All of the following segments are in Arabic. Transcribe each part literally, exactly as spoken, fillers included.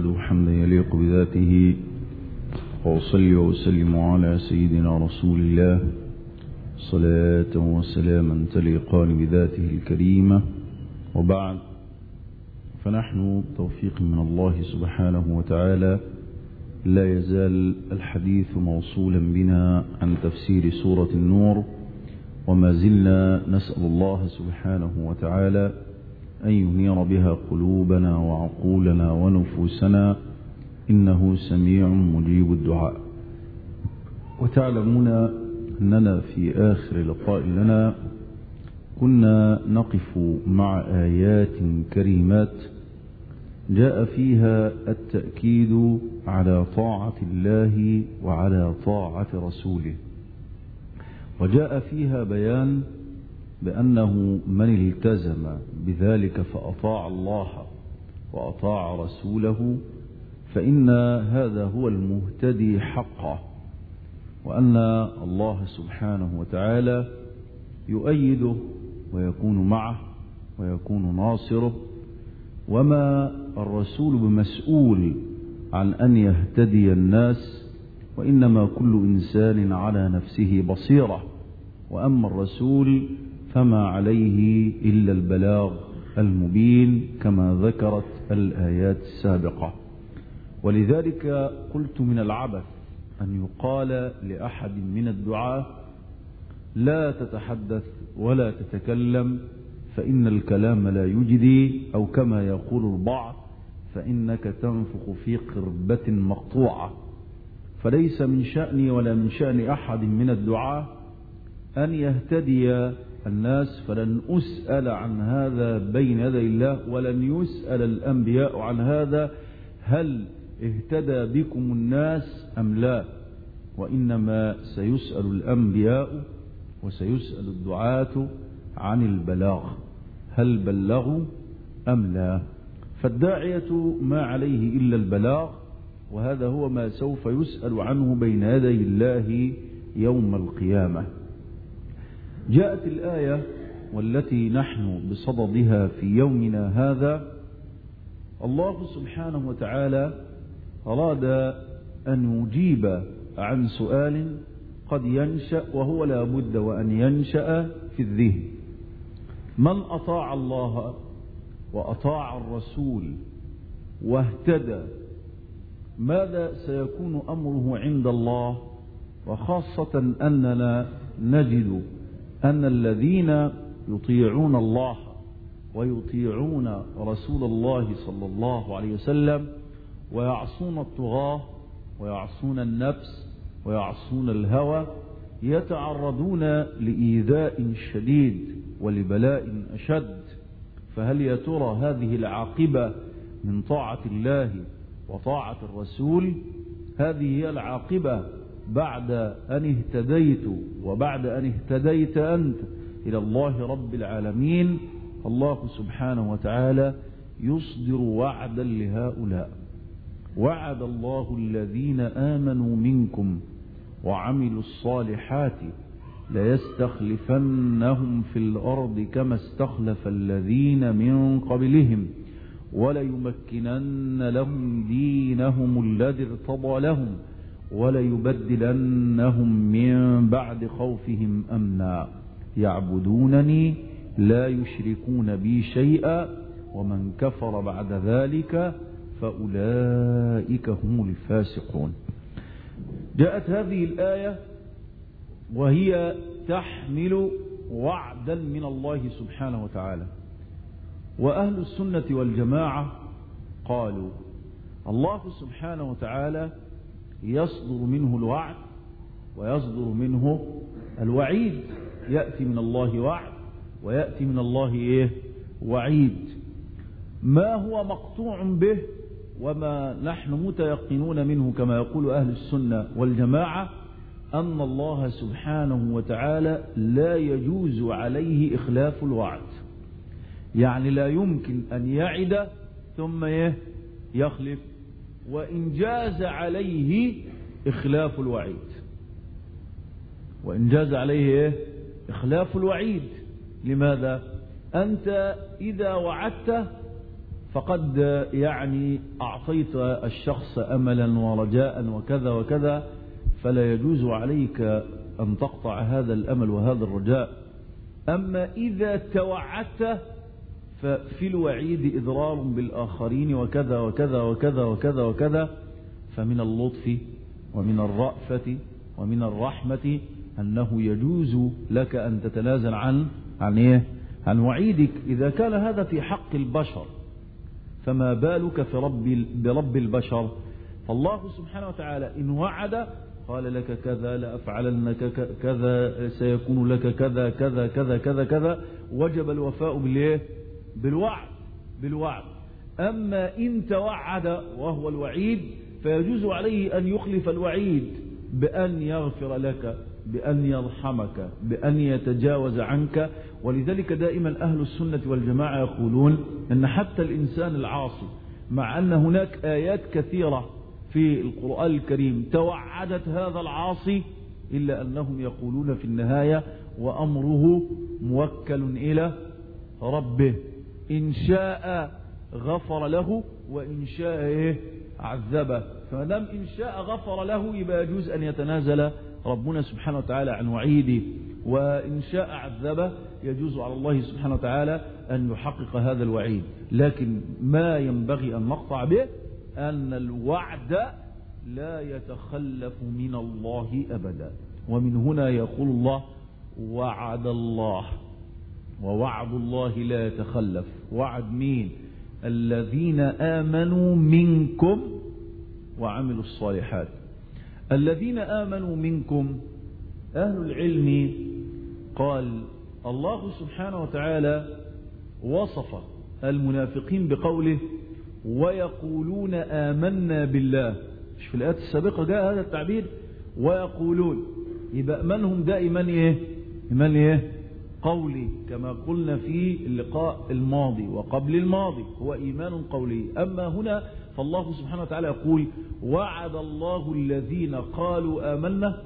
حمده حمدا يليق بذاته، وأصلي وأسلم على سيدنا رسول الله صلاة وسلاما تليقان بذاته الكريمة. وبعد، فنحن توفيق من الله سبحانه وتعالى لا يزال الحديث موصولا بنا عن تفسير سورة النور، وما زلنا نسأل الله سبحانه وتعالى أن ينير بها قلوبنا وعقولنا ونفوسنا، إنه سميع مجيب الدعاء. وتعلمون أننا في آخر لقاء لنا كنا نقف مع آيات كريمات جاء فيها التأكيد على طاعة الله وعلى طاعة رسوله، وجاء فيها بيان بأنه من التزم بذلك فأطاع الله وأطاع رسوله فإن هذا هو المهتدي حقا، وأن الله سبحانه وتعالى يؤيده ويكون معه ويكون ناصره، وما الرسول بمسؤول عن أن يهتدي الناس، وإنما كل إنسان على نفسه بصيرة، وأما الرسول فما عليه إلا البلاغ المبين كما ذكرت الآيات السابقة. ولذلك قلت من العبث أن يقال لأحد من الدعاة لا تتحدث ولا تتكلم فإن الكلام لا يجدي، أو كما يقول البعض فإنك تنفخ في قربة مقطوعة. فليس من شأني ولا من شأن أحد من الدعاة أن يهتدي الناس، فلن أسأل عن هذا بين يدي الله، ولن يسأل الأنبياء عن هذا هل اهتدى بكم الناس أم لا، وإنما سيسأل الأنبياء وسيسأل الدعاة عن البلاغ، هل بلغوا أم لا. فالداعية ما عليه إلا البلاغ، وهذا هو ما سوف يسأل عنه بين يدي الله يوم القيامة. جاءت الآية والتي نحن بصددها في يومنا هذا، الله سبحانه وتعالى أراد أن يجيب عن سؤال قد ينشأ، وهو لا بد وأن ينشأ في الذهن: من أطاع الله وأطاع الرسول واهتدى ماذا سيكون أمره عند الله؟ وخاصة أننا نجد أن الذين يطيعون الله ويطيعون رسول الله صلى الله عليه وسلم ويعصون الطغاة ويعصون النفس ويعصون الهوى يتعرضون لإيذاء شديد ولبلاء أشد. فهل يا ترى هذه العاقبة من طاعة الله وطاعة الرسول؟ هذه هي العاقبة بعد أن اهتديت وبعد أن اهتديت أنت إلى الله رب العالمين. الله سبحانه وتعالى يصدر وعدا لهؤلاء: وعد الله الذين آمنوا منكم وعملوا الصالحات ليستخلفنهم في الأرض كما استخلف الذين من قبلهم وليمكنن لهم دينهم الذي ارتضى لهم وليبدلنهم من بعد خوفهم أمنا يعبدونني لا يشركون بي شيئا ومن كفر بعد ذلك فأولئك هم الفاسقون. جاءت هذه الآية وهي تحمل وعدا من الله سبحانه وتعالى، وأهل السنة والجماعة قالوا الله سبحانه وتعالى يصدر منه الوعد ويصدر منه الوعيد، يأتي من الله وعد ويأتي من الله إيه؟ وعيد. ما هو مقطوع به وما نحن متيقنون منه كما يقول أهل السنة والجماعة أن الله سبحانه وتعالى لا يجوز عليه إخلاف الوعد، يعني لا يمكن أن يعد ثم يخلف، وإن جاز عليه إخلاف الوعيد، وإن جاز عليه إخلاف الوعيد. لماذا؟ أنت إذا وعدت فقد يعني أعطيت الشخص أملا ورجاء وكذا وكذا، فلا يجوز عليك أن تقطع هذا الأمل وهذا الرجاء. أما إذا توعدت ففي الوعيد إضرار بالآخرين وكذا وكذا وكذا وكذا وكذا، فمن اللطف ومن الرأفة ومن الرحمة أنه يجوز لك أن تتنازل عن عن إيه؟ عن وعيدك. إذا كان هذا في حق البشر فما بالك في رب برب البشر؟ فالله سبحانه وتعالى إن وعد قال لك كذا لأفعلن كذا، سيكون لك كذا كذا كذا كذا كذا، وجب الوفاء بالإيه؟ بالوعد بالوعد. أما إن توعد وهو الوعيد فيجوز عليه أن يخلف الوعيد بأن يغفر لك، بأن يرحمك، بأن يتجاوز عنك. ولذلك دائما أهل السنة والجماعة يقولون أن حتى الإنسان العاصي، مع أن هناك آيات كثيرة في القرآن الكريم توعدت هذا العاصي، إلا أنهم يقولون في النهاية وأمره موكل إلى ربه، إن شاء غفر له وإن شاء إيه عذبه. فمادام إن شاء غفر له يبقى يجوز أن يتنازل ربنا سبحانه وتعالى عن وعيده، وإن شاء عذبه يجوز على الله سبحانه وتعالى أن يحقق هذا الوعيد. لكن ما ينبغي أن نقطع به أن الوعد لا يتخلف من الله أبدا. ومن هنا يقول الله وعد الله، ووعد الله لا يتخلف. وعد مين؟ الذين آمنوا منكم وعملوا الصالحات. الذين آمنوا منكم، أهل العلم قال الله سبحانه وتعالى وصف المنافقين بقوله ويقولون آمنا بالله. مش في الآيات السابقة جاء هذا التعبير ويقولون؟ يبقى منهم دائما إيه؟ إيمان إيه؟ قولي، كما قلنا في اللقاء الماضي وقبل الماضي، هو إيمان قولي. أما هنا فالله سبحانه وتعالى يقول وعد الله الذين قالوا آمنا.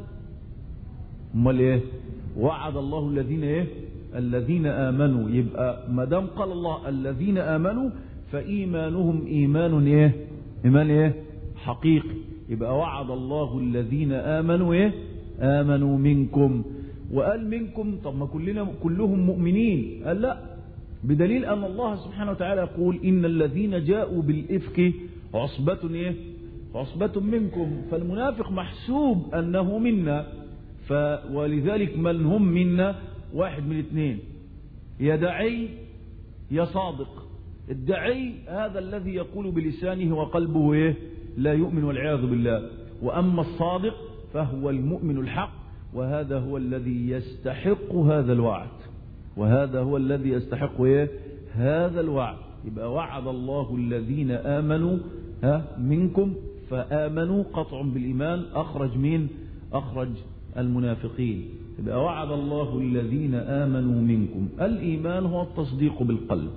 امال إيه؟ وعد الله الذين إيه؟ الذين آمنوا. يبقى ما دام قال الله الذين آمنوا فإيمانهم إيمان إيه؟ إيمان إيه؟ حقيقي. يبقى وعد الله الذين آمنوا إيه؟ آمنوا منكم. وقال منكم، طب ما كلنا كلهم مؤمنين؟ قال لا، بدليل أن الله سبحانه وتعالى يقول إن الذين جاءوا بالإفك عصبة إيه؟ عصبة منكم. فالمنافق محسوب أنه منا، ف ولذلك من هم منا؟ واحد من اثنين، يا داعي يا صادق. الداعي هذا الذي يقول بلسانه وقلبه إيه؟ لا يؤمن والعياذ بالله. وأما الصادق فهو المؤمن الحق، وهذا هو الذي يستحق هذا الوعد، وهذا هو الذي يستحق إيه؟ هذا الوعد. يبقى وعد الله الذين آمنوا ها منكم، فآمنوا قطع بالإيمان، أخرج مين؟ أخرج المنافقين. يبقى وعد الله الذين آمنوا منكم. الإيمان هو التصديق بالقلب.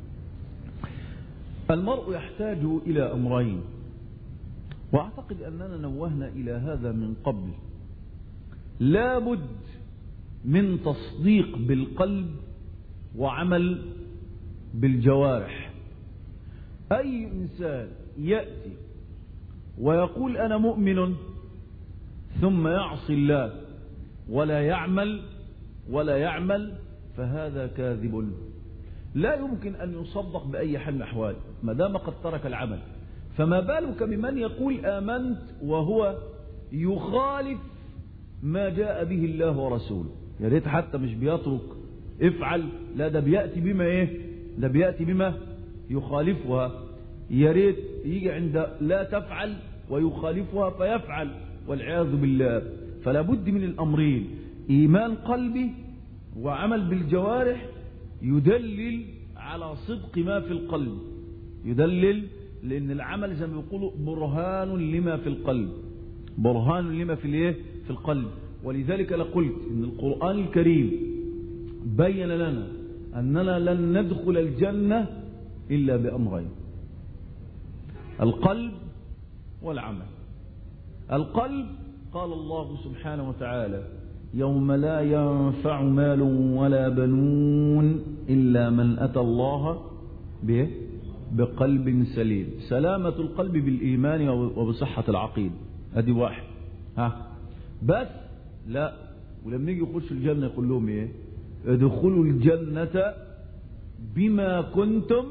المرء يحتاج إلى أمرين، وأعتقد أننا نوهنا إلى هذا من قبل. لا بد من تصديق بالقلب وعمل بالجوارح. أي إنسان يأتي ويقول أنا مؤمن ثم يعصي الله ولا يعمل ولا يعمل فهذا كاذب، لا يمكن أن يصدق بأي حال من الأحوال ما دام قد ترك العمل. فما بالك بمن يقول آمنت وهو يخالف ما جاء به الله ورسوله؟ يا ريت حتى مش بيترك افعل، لا ده بيأتي بما ايه؟ ده بيأتي بما يخالفها. يا ريت يجي عند لا تفعل ويخالفها فيفعل والعياذ بالله. فلا بد من الأمرين، إيمان قلبي وعمل بالجوارح يدلل على صدق ما في القلب. يدلل لأن العمل زي ما بيقولوا برهان لما في القلب، برهان لما في الايه؟ في القلب. ولذلك لقلت ان القرآن الكريم بين لنا أننا لن ندخل الجنة إلا بأمرين: القلب والعمل. القلب قال الله سبحانه وتعالى يوم لا ينفع مال ولا بنون إلا من أتى الله بقلب سليم. سلامة القلب بالإيمان وبصحة العقيدة، هذه واحد. ها بس لا، ولما يجي يخش الجنة يقول لهم ايه؟ ادخلوا الجنة بما كنتم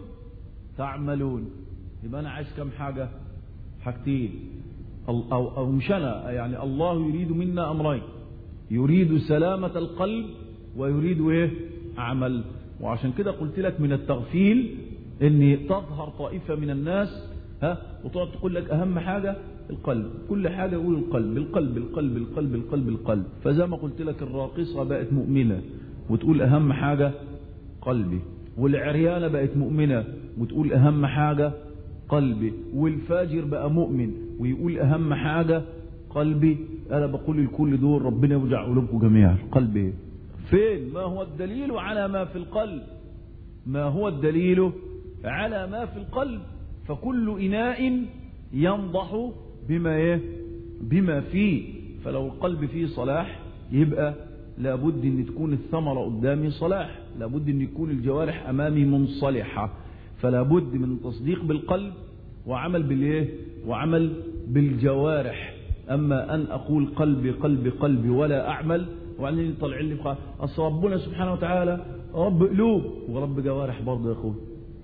تعملون. يبقى أنا عايز كم حاجة؟ حاجتين، أو, أو, أو مش أنا، يعني الله يريد منا أمرين، يريد سلامة القلب ويريد ايه؟ عمل. وعشان كده قلت لك من التغفيل ان تظهر طائفة من الناس ها وتقعد تقول لك اهم حاجة القلب، كل حاجة يقول القلب القلب القلب القلب القلب القلب. فزي ما قلت لك الراقصة بقت مؤمنة وتقول اهم حاجة قلبي، والعريانة بقت مؤمنة وتقول اهم حاجة قلبي، والفاجر بقى مؤمن ويقول اهم حاجة قلبي. انا بقول لكل دول ربنا يوجع قلوبكم جميعا. قلبي فين؟ ما هو الدليل على ما في القلب؟ ما هو الدليل على ما في القلب؟ فكل إناء ينضح بما ايه؟ بما فيه. فلو القلب فيه صلاح يبقى لابد ان تكون الثمرة قدامي صلاح، لابد ان يكون الجوارح امامي منصلحة. فلابد من تصديق بالقلب وعمل بالايه؟ وعمل بالجوارح. اما ان اقول قلبي قلبي قلبي ولا اعمل، وبعدين يطلع لي بقى اصل ربنا سبحانه وتعالى رب قلوب ورب جوارح برضه يا اخوي،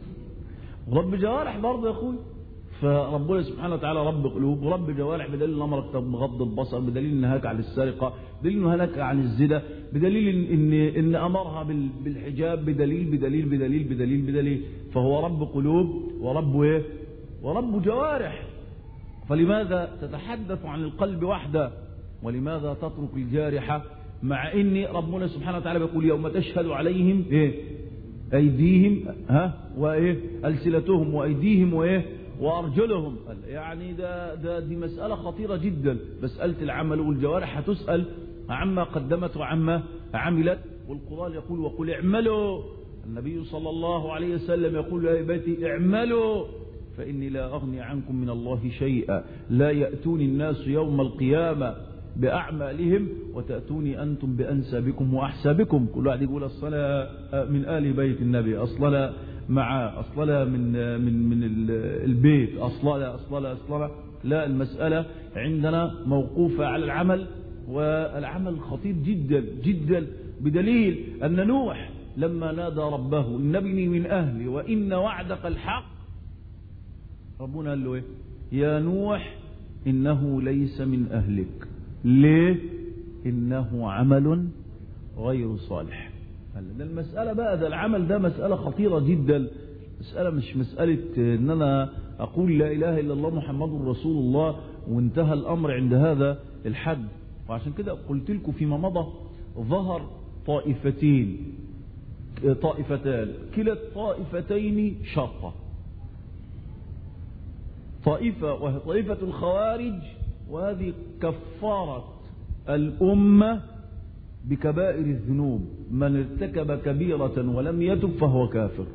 ورب جوارح برضه يا اخوي. فربنا سبحانه وتعالى رب قلوب ورب جوارح، بدليل امرك بغض البصر، بدليل نهاك عن السرقه، بدليل نهاك عن الزنا، بدليل ان ان امرها بالحجاب، بدليل بدليل بدليل بدليل بدليل. فهو رب قلوب ورب ايه؟ ورب جوارح. فلماذا تتحدث عن القلب وحده؟ ولماذا تترك الجارحة؟ مع ان ربنا سبحانه وتعالى بيقول يوم تشهد عليهم ايه؟ ايديهم ها وايه؟ السنتهم وايديهم وايه؟ وارجلهم. يعني ده ده دي مسألة خطيرة جدا، مسألة العمل والجوارح هتسأل عما قدمت وعما عملت. والقرآن يقول وقل اعملوا. النبي صلى الله عليه وسلم يقول يا بيتي اعملوا فإني لا أغني عنكم من الله شيئا، لا يأتوني الناس يوم القيامة بأعمالهم وتأتوني أنتم بأنسابكم وأحسابكم. كل واحد يقول الصلاة من آل بيت النبي، أصلا مع أصلا من من من البيت، أصلا أصلا أصلا. لا، المسألة عندنا موقوفة على العمل، والعمل خطير جدا جدا، بدليل أن نوح لما نادى ربه إن ابني من أهلي وإن وعدك الحق، ربنا قال له إيه؟ يا نوح إنه ليس من أهلك. ليه؟ إنه عمل غير صالح. ده المسألة بقى، ده العمل ده مسألة خطيرة جدا. مسألة مش مسألة إن أنا أقول لا إله إلا الله محمد رسول الله وانتهى الأمر عند هذا الحد. وعشان كده قلت لكم فيما مضى ظهر طائفتين طائفتان كلا الطائفتين شرطة. طائفة وهي طائفة الخوارج، وهذه كفارة الأمة بكبائر الذنوب، من ارتكب كبيرة ولم يتب فهو كافر.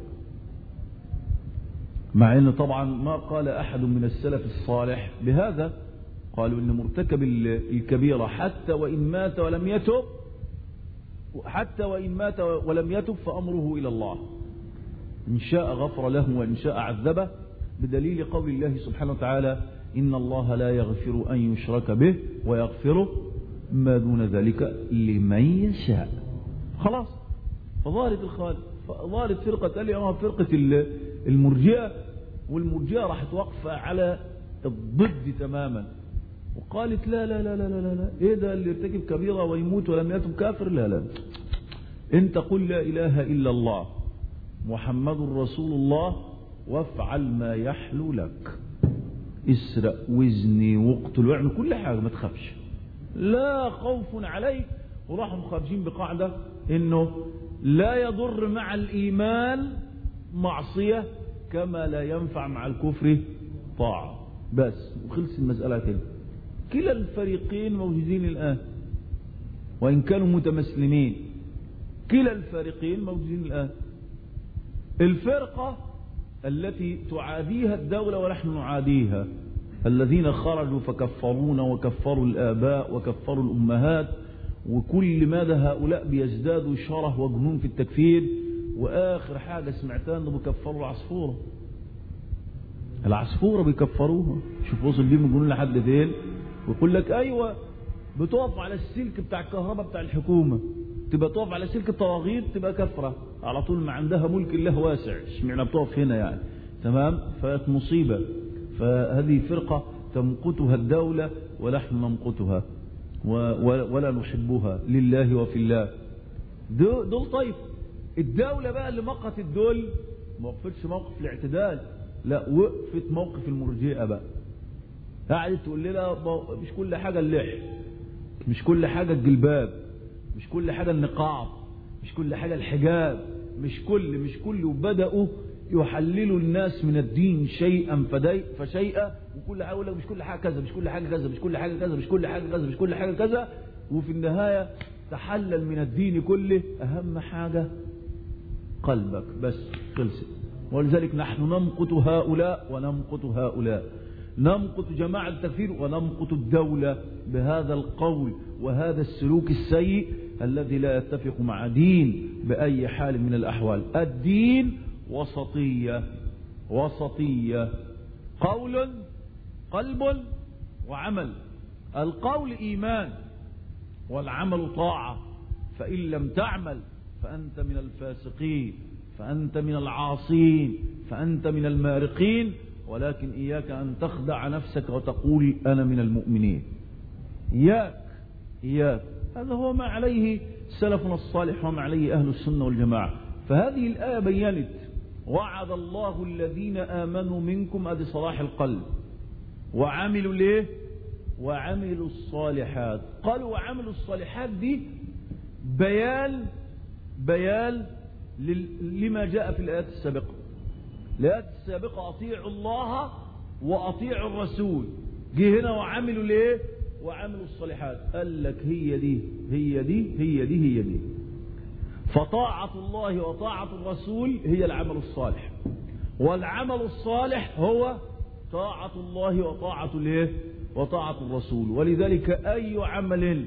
مع ان طبعا ما قال احد من السلف الصالح بهذا، قالوا ان مرتكب الكبيرة حتى وان مات ولم يتب حتى وان مات ولم يتب فامره الى الله، ان شاء غفر له وان شاء عذبه، بدليل قول الله سبحانه وتعالى إن الله لا يغفر أن يشرك به ويغفر ما دون ذلك لمن يشاء. خلاص. فظهرت الخالق، فظهرت فرقة اليوم فرقة المرجئة، والمرجئة راح توقف على الضد تماما، وقالت لا لا لا لا لا لا ايه ده اللي يرتكب كبيرة ويموت ولم يتب كافر؟ لا لا، انت قل لا إله إلا الله محمد رسول الله وافعل ما يحلو لك، اسرق وزني واقتل واعمل كل حاجة، ما تخافش، لا خوف عليك. وراحوا خارجين بقاعدة انه لا يضر مع الايمان معصية كما لا ينفع مع الكفر طاعة، بس وخلص المسألة كده. كلا الفريقين موجودين الآن وإن كانوا متمسلمين، كلا الفريقين موجودين الآن. الفرقة التي تعاديها الدولة ونحن نعاديها، الذين خرجوا فكفرونا وكفروا الآباء وكفروا الأمهات، وكل ماذا هؤلاء بيزدادوا شره وجنون في التكفير، وآخر حاجة سمعتها أنه بكفروا العصفورة. العصفورة بيكفروها. شوف وصل بيهم الجنون لحد فين، ويقول لك أيوة بتقف على السلك بتاع الكهرباء بتاع الحكومة، تبقى تقف على سلك الطواغيت تبقى كفرة على طول، ما عندها ملك الله واسع، اشمعنى بتقف هنا يعني؟ تمام. فات مصيبة. فهذه فرقة تمقتها الدولة ونحن نمقتها ولا نحبها لله وفي الله. دول طيب. الدولة بقى اللي مقت الدول ما وقفتش موقف الاعتدال، لا وقفت موقف المرجئة بقى. قعدت تقول لنا مش كل حاجة اللحية، مش كل حاجة الجلباب، مش كل حاجة النقاب، مش كل حاجة الحجاب، مش كل مش كل وبدأوا يحللوا الناس من الدين شيئا فشيئا، وكل حاجة يقول لك مش كل حاجة كذا، مش كل حاجة كذا، مش كل حاجة كذا، مش كل حاجة كذا، مش كل حاجة كذا، وفي النهاية تحلل من الدين كله أهم حاجة قلبك بس، خلصت. ولذلك نحن نمقت هؤلاء ونمقت هؤلاء، نمقت جماعة التكفير ونمقت الدولة بهذا القول وهذا السلوك السيء الذي لا يتفق مع دين بأي حال من الأحوال. الدين وسطية، وسطية، قول قلب وعمل. القول إيمان والعمل طاعة، فإن لم تعمل فأنت من الفاسقين، فأنت من العاصين، فأنت من المارقين. ولكن إياك أن تخدع نفسك وتقول أنا من المؤمنين. إياك إياك هذا هو ما عليه سلفنا الصالح وما عليه أهل السنة والجماعة. فهذه الآية بيّنت وعد الله الذين آمنوا منكم، أدي صلاح القلب، وعملوا ليه؟ وعملوا الصالحات. قالوا وعملوا الصالحات دي بيان بيان لما جاء في الآيات السابقة. الآيات السابقة أطيعوا الله وأطيعوا الرسول، جه هنا وعملوا ليه؟ وعملوا الصالحات. قال لك هي دي هي دي هي دي هي دي فطاعة الله وطاعة الرسول هي العمل الصالح، والعمل الصالح هو طاعة الله وطاعة الايه؟ وطاعة الرسول. ولذلك أي عمل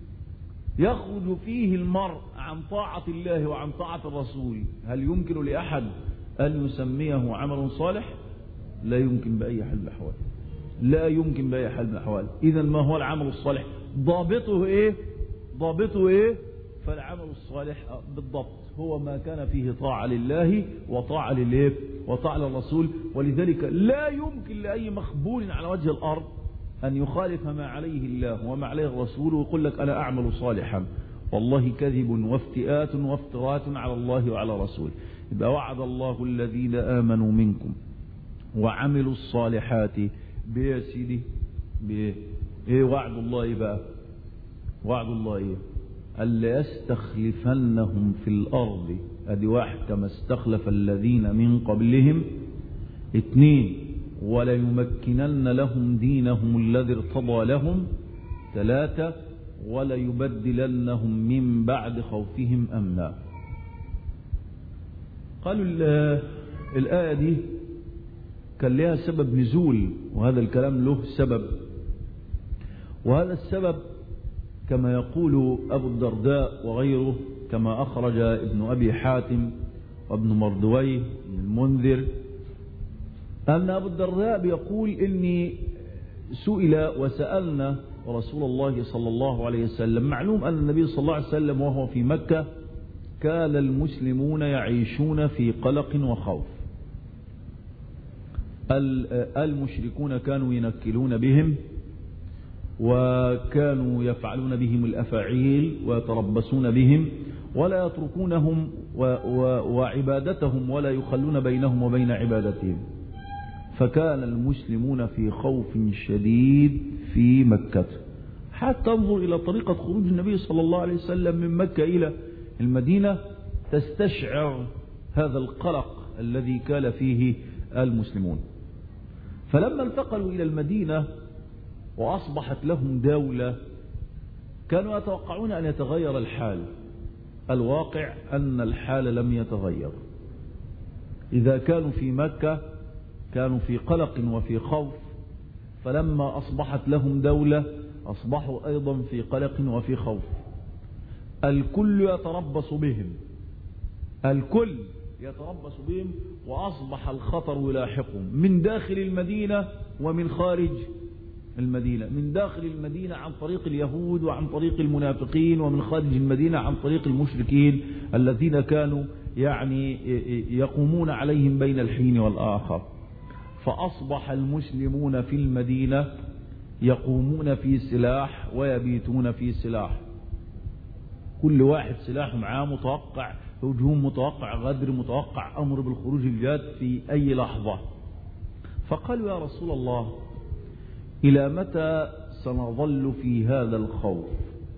يخرج فيه المرء عن طاعة الله وعن طاعة الرسول هل يمكن لأحد أن يسميه عمل صالح؟ لا يمكن بأي حال من الأحوال، لا يمكن بأي حال من الأحوال. إذا ما هو العمل الصالح؟ ضابطه إيه؟ ضابطه إيه؟ فالعمل الصالح بالضبط هو ما كان فيه طاعة لله وطاعة لله وطاعة للرسول. ولذلك لا يمكن لأي مخبول على وجه الأرض أن يخالف ما عليه الله وما عليه الرسول ويقول لك أنا أعمل صالحا. والله كذب وافتئات وافترات على الله وعلى رسوله. يبقى وعد الله الذين آمنوا منكم وعملوا الصالحات بيا سيدي بيه. ايه وعد الله بقى؟ وعد الله ايه؟ ألا يستخلفنهم في الأرض، ادي واحد، كما استخلف الذين من قبلهم. اثنين، ولا يمكنن لهم دينهم الذي ارتضى لهم. ثلاثة، ولا يبدلنهم من بعد خوفهم أمنا. قالوا الآية دي كان لها سبب نزول، وهذا الكلام له سبب، وهذا السبب كما يقول أبو الدرداء وغيره، كما أخرج ابن أبي حاتم وابن مردويه بن المنذر، أن أبو الدرداء بيقول إني سئل وسألنا رسول الله صلى الله عليه وسلم. معلوم أن النبي صلى الله عليه وسلم وهو في مكة كان المسلمون يعيشون في قلق وخوف. المشركون كانوا ينكلون بهم وكانوا يفعلون بهم الأفاعيل ويتربصون بهم ولا يتركونهم وعبادتهم ولا يخلون بينهم وبين عبادتهم. فكان المسلمون في خوف شديد في مكة. حتى انظر إلى طريقة خروج النبي صلى الله عليه وسلم من مكة إلى المدينة تستشعر هذا القلق الذي كان فيه المسلمون. فلما انتقلوا إلى المدينة وأصبحت لهم دولة كانوا يتوقعون أن يتغير الحال. الواقع أن الحال لم يتغير. إذا كانوا في مكة كانوا في قلق وفي خوف، فلما أصبحت لهم دولة أصبحوا أيضا في قلق وفي خوف. الكل يتربص بهم، الكل يتربص بهم، وأصبح الخطر يلاحقهم من داخل المدينة ومن خارج المدينة، من داخل المدينة عن طريق اليهود وعن طريق المنافقين، ومن خارج المدينة عن طريق المشركين الذين كانوا يعني يقومون عليهم بين الحين والآخر. فأصبح المسلمون في المدينة يقومون في سلاح ويبيتون في سلاح، كل واحد سلاح معاه، متوقع هجوم، متوقع غدر، متوقع أمر بالخروج الجاد في أي لحظة. فقالوا يا رسول الله إلى متى سنظل في هذا الخوف؟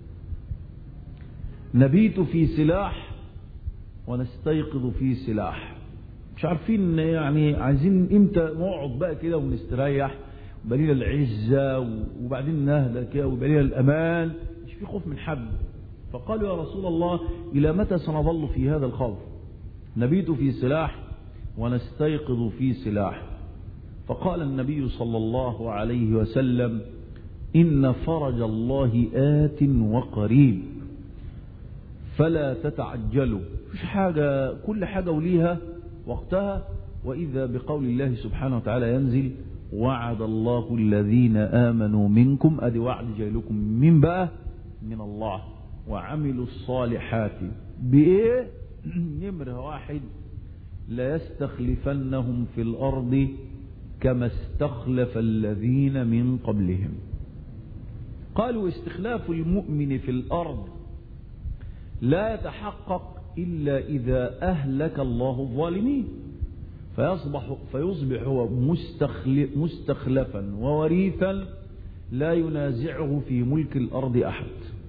نبيت في سلاح ونستيقظ في سلاح، مش عارفين يعني عايزين امتى نقعد بقى كده ونستريح، وبقى العزة وبعدين نهدى كده وبقى الأمان، مش في خوف من حد. فقالوا يا رسول الله إلى متى سنظل في هذا الخوف؟ نبيت في سلاح ونستيقظ في سلاح. فقال النبي صلى الله عليه وسلم إن فرج الله آت وقريب فلا تتعجلوا، مش حاجة، كل حاجة وليها وقتها. وإذا بقول الله سبحانه وتعالى ينزل وعد الله الذين آمنوا منكم، أدي وعد جاي لكم من بقى من الله، وعملوا الصالحات بإيه؟ نمرة واحد لا يستخلفنهم في الأرض كما استخلف الذين من قبلهم. قالوا استخلاف المؤمن في الأرض لا يتحقق إلا إذا أهلك الله الظالمين، فيصبح, فيصبح هو مستخلفا ووريثا لا ينازعه في ملك الأرض أحد.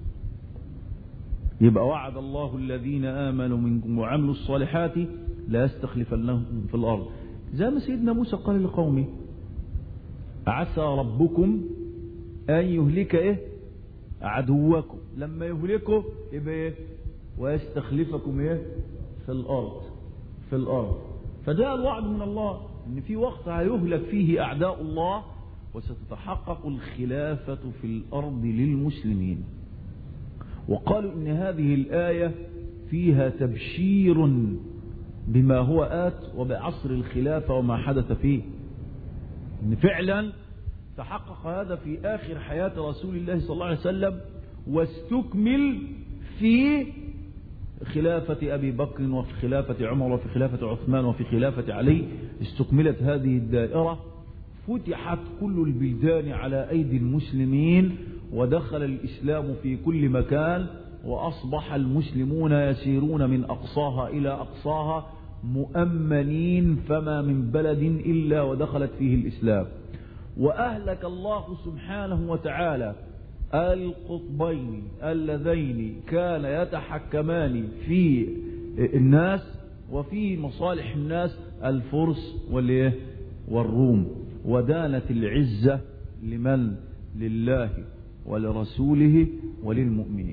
يبقى وعد الله الذين آمنوا منكم وعملوا الصالحات لا يستخلفنهم في الأرض، زي ما سيدنا موسى قال لقومه عسى ربكم أن يهلك إيه عدوكم، لما يهلكه يبقى إيه ويستخلفكم إيه في الأرض في الأرض. فجاء الوعد من الله إن في وقت هيهلك فيه أعداء الله وستتحقق الخلافة في الأرض للمسلمين. وقالوا إن هذه الآية فيها تبشير بما هو آت وبعصر الخلافة وما حدث فيه، إن فعلا تحقق هذا في آخر حياة رسول الله صلى الله عليه وسلم، واستكمل في خلافة أبي بكر وفي خلافة عمر وفي خلافة عثمان وفي خلافة علي. استكملت هذه الدائرة، فتحت كل البلدان على أيدي المسلمين، ودخل الإسلام في كل مكان، وأصبح المسلمون يسيرون من أقصاها إلى أقصاها مؤمنين، فما من بلد إلا ودخلت فيه الإسلام. وأهلك الله سبحانه وتعالى القطبين اللذين كان يتحكمان في الناس وفي مصالح الناس، الفرس والروم، ودانت العزة لمن؟ لله ولرسوله وللمؤمنين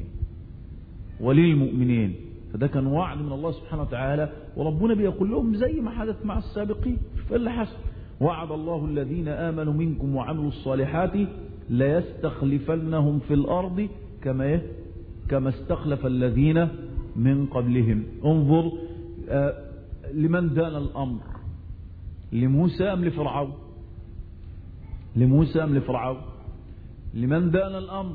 وللمؤمنين. فده كان وعد من الله سبحانه وتعالى، وربنا بيقول لهم زي ما حدث مع السابقين. فاللي حصل وعد الله الذين آمنوا منكم وعملوا الصالحات ليستخلفنهم في الأرض كما كما استخلف الذين من قبلهم. انظر آه لمن دان الأمر، لموسى أم لفرعون؟ لموسى أم لفرعون؟ لمن دان الأمر؟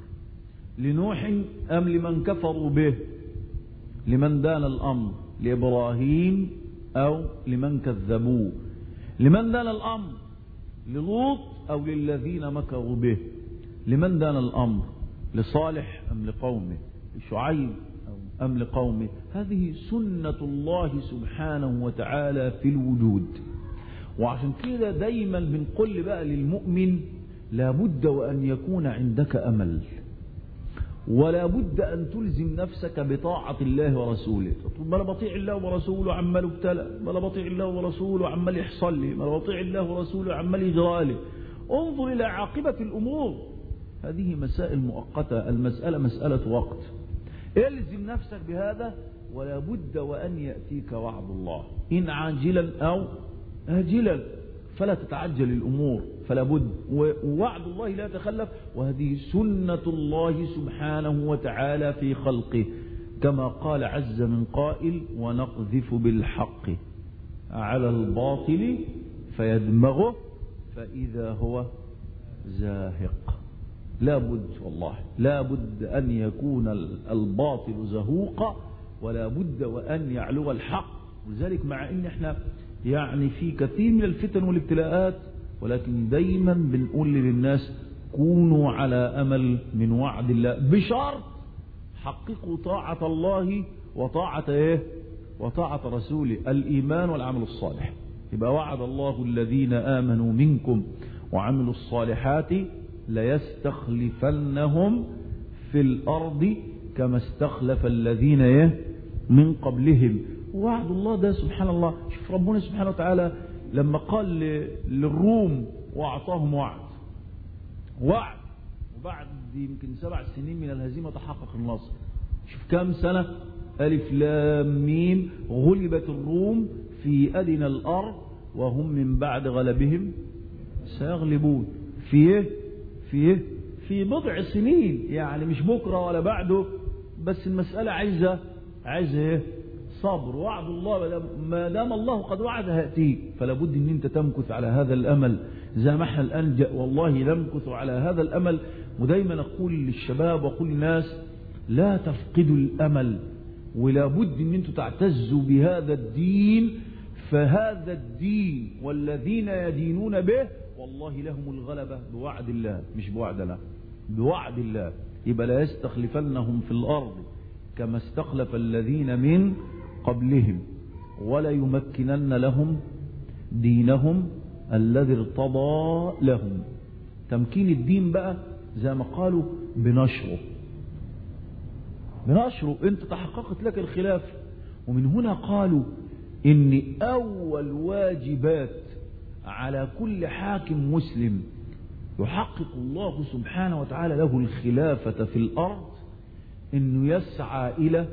لنوح أم لمن كفروا به؟ لمن دان الأمر؟ لإبراهيم أو لمن كذبوه؟ لمن دان الأمر؟ للوط أو للذين مكروا به؟ لمن دان الأمر؟ لصالح أم لقومه؟ لشعيب أم لقومه؟ هذه سنة الله سبحانه وتعالى في الوجود. وعشان كده دايما بنقول بقى للمؤمن لابد وأن يكون عندك أمل، ولا بد أن تلزم نفسك بطاعة الله ورسوله. ما لا بطيع الله ورسوله عمال ابتلى، ما لا بطيع الله ورسوله عمال يحصل لي، ما لا بطيع الله ورسوله عمال يجرى لي. انظر إلى عاقبة الأمور، هذه مسائل مؤقتة، المسألة مسألة وقت. الزم نفسك بهذا، ولا بد وأن يأتيك وعد الله إن عاجلا أو آجلا، فلا تتعجل الأمور، فلا بد. ووعد الله لا يتخلف، وهذه سنة الله سبحانه وتعالى في خلقه. كما قال عز من قائل ونقذف بالحق على الباطل فيدمغه فإذا هو زاهق. لا بد والله لا بد أن يكون الباطل زهوقا ولا بد وأن يعلو الحق. ولذلك مع أن احنا يعني في كثير من الفتن والابتلاءات ولكن دايما بنقول للناس كونوا على أمل من وعد الله بشرط حققوا طاعة الله وطاعة ايه وطاعة رسوله الإيمان والعمل الصالح. يبقى وعد الله الذين آمنوا منكم وعملوا الصالحات ليستخلفنهم في الأرض كما استخلف الذين ايه من قبلهم. وعد الله ده سبحان الله. شوف ربنا سبحانه وتعالى لما قال للروم وأعطاهم وعد وعد وبعد يمكن سبع سنين من الهزيمة تحقق النصر. شوف كم سنة ألف لام ميم غلبت الروم في أدنى الأرض وهم من بعد غلبهم سيغلبون في في في بضع سنين يعني مش بكرة ولا بعده بس المسألة عايزة عايزة ايه صبر. وعد الله ما دام الله قد وعد هاتيه فلا بد ان انت تمكث على هذا الامل زي ما احنا الان والله نمكث على هذا الامل. ودايما اقول للشباب واقول للناس لا تفقدوا الامل ولا بد ان انتم تعتزوا بهذا الدين فهذا الدين والذين يدينون به والله لهم الغلبة بوعد الله مش بوعدنا بوعد الله. يبقى لا يستخلفنهم في الأرض كما استخلف الذين من قبلهم ولا يمكنن لهم دينهم الذي ارتضى لهم. تمكين الدين بقى زي ما قالوا بنشره بنشره انت تحققت لك الخلافة. ومن هنا قالوا ان اول واجبات على كل حاكم مسلم يحقق الله سبحانه وتعالى له الخلافة في الأرض انه يسعى الى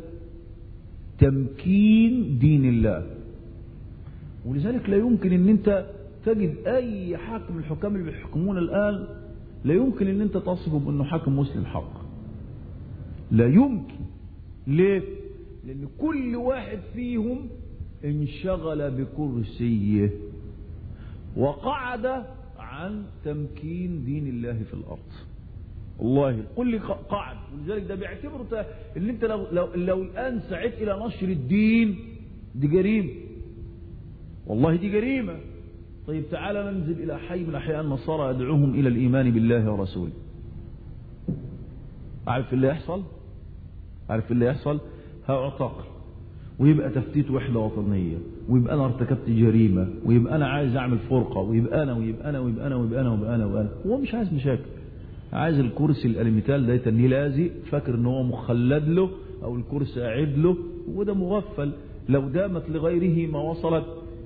تمكين دين الله. ولذلك لا يمكن ان انت تجد اي حاكم الحكام اللي بيحكمون الان لا يمكن ان انت تصفه بانه حاكم مسلم حق. لا يمكن. ليه؟ لان كل واحد فيهم انشغل بكرسيه وقعد عن تمكين دين الله في الارض. والله كل قعد. ولذلك ده بيعتبره ان انت لو, لو, لو الان سعيت الى نشر الدين دي جريمه. والله دي جريمه. طيب تعالى ننزل الى حي من احياء النصارى ادعوهم الى الايمان بالله ورسوله. عارف اللي يحصل؟ عارف اللي يحصل؟ هاعتقل ويبقى تفتيت وحده وطنيه ويبقى انا ارتكبت جريمه ويبقى انا عايز اعمل فرقه ويبقى انا ويبقى انا ويبقى انا ويبقى انا ويبقى انا ويبقى انا. هو مش عايز مشاكل. عايز الكرسي الالمثال ده يتنيه لازق فاكر ان هو مخلد له او الكرسي قاعد له وده مغفل. لو دامت لغيره ما وصلت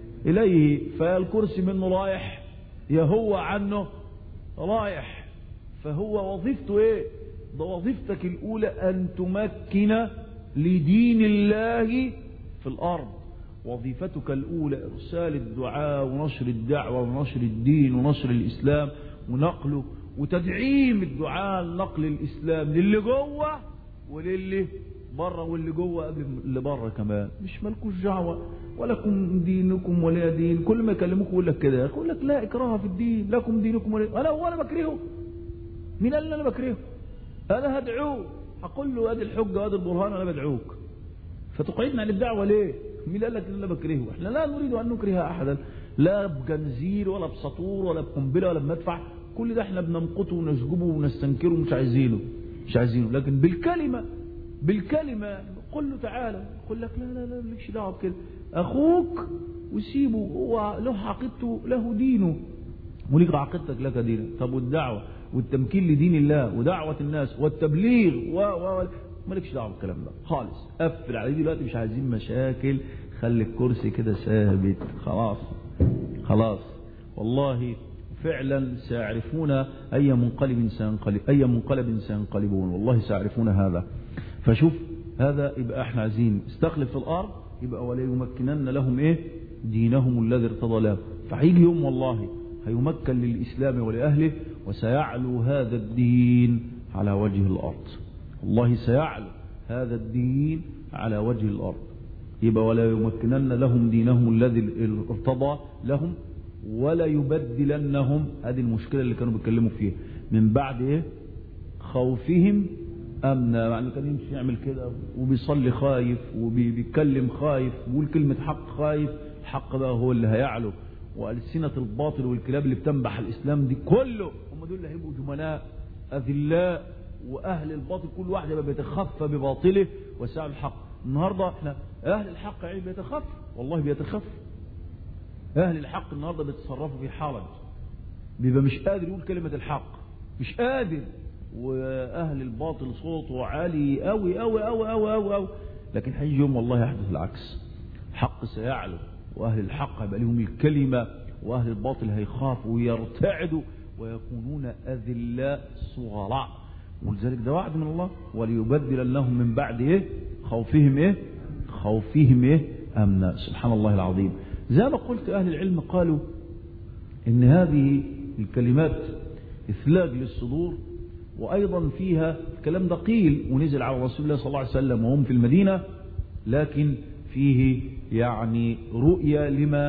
اليه فالكرسي منه رايح يا هو عنه رايح. فهو وظيفته ايه؟ ده وظيفتك الاولى ان تمكن لدين الله في الارض. وظيفتك الاولى ارسال الدعاء ونشر الدعوه ونشر الدين ونشر الاسلام ونقله وتدعيم الدعاء نقل الاسلام للي جوه وللي بره واللي جوه قبل اللي بره كمان. مش مالكوش دعوه ولكم دينكم ولا دين. كل ما يكلموك يقول لك كده يقول لك لا اكراه في الدين لكم دينكم ولا. انا هو انا بكرهه؟ مين قال لي انا بكرهه؟ انا هدعوه هقول له ادي الحجه وادي البرهان انا بدعوك. فتقعدنا عن الدعوه ليه؟ مين قال لك ان انا بكرهه؟ احنا لا نريد ان نكره احدا لا بجنزير ولا بسطور ولا بقنبله ولا بمدفع. كل ده احنا بنمقته ونسجبه ونستنكره ومش عايزينه مش عايزينه. لكن بالكلمه بالكلمه قل له تعالى يقول لك لا لا لا مالكش دعوه بكده. اخوك وسيبه هو له عقيدته له دينه وليك عقيدتك لك دينك. طب والدعوه والتمكين لدين الله ودعوه الناس والتبليغ و و مالكش دعوه بالكلام ده خالص. قفل عليه دلوقتي مش عايزين مشاكل. خلي الكرسي كده ثابت خلاص خلاص. والله فعلا سيعرفون أي منقلب سينقلب أي منقلب سينقلبون. والله سيعرفون هذا. فشوف هذا يبقى احنا عايزين استخلف في الأرض يبقى ولا يمكنن لهم ايه دينهم الذي ارتضى لهم. فهيجي يوم والله هيمكن للإسلام ولأهله وسيعلو هذا الدين على وجه الأرض. والله سيعلو هذا الدين على وجه الأرض. يبقى ولا يمكنن لهم دينهم الذي ارتضى لهم ولا يبدلنهم، هذه المشكلة اللي كانوا بيتكلموا فيها، من بعد ايه خوفهم امنا. يعني كان يمشي يعمل كده وبيصلي خايف وبيتكلم خايف ويقول كلمة حق خايف، الحق بقى هو اللي هيعلو، وألسنة الباطل والكلاب اللي بتنبح الإسلام دي كله هم دول اللي هيبقوا جملاء أذلاء، وأهل الباطل كل واحد يبقى بيتخفى بباطله وسعى الحق. النهاردة احنا أهل الحق عيب بيتخفى، والله بيتخفى. أهل الحق النهاردة بيتصرفوا في حرج، بيبقى مش قادر يقول كلمة الحق، مش قادر. وأهل الباطل صوته عالي أوي أوي أوي أوي أوي أوي، لكن هيجي يوم والله يحدث العكس، الحق سيعلو وأهل الحق هيبقى لهم الكلمة، وأهل الباطل هيخافوا ويرتعدوا ويكونون أذلاء صغراء. ولذلك ده وعد من الله، وليبدل لهم من بعد إيه خوفهم إيه خوفهم إيه أمنا. سبحان الله العظيم. زي ما قلت أهل العلم قالوا إن هذه الكلمات إثلاج للصدور، وأيضا فيها الكلام ده قيل ونزل على رسول الله صلى الله عليه وسلم وهم في المدينة، لكن فيه يعني رؤية لما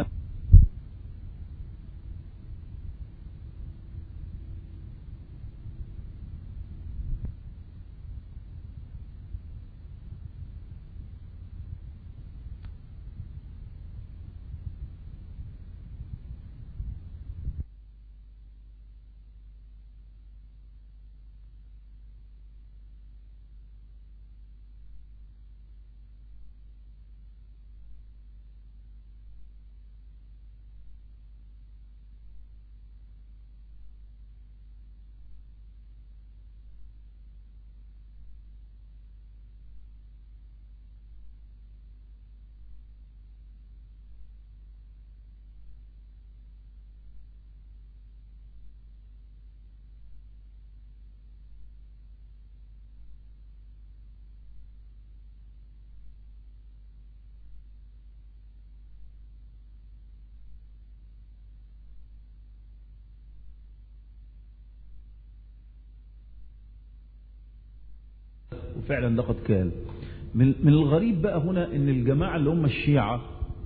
وفعلا ده قد كان. من من الغريب بقى هنا ان الجماعة اللي هم الشيعة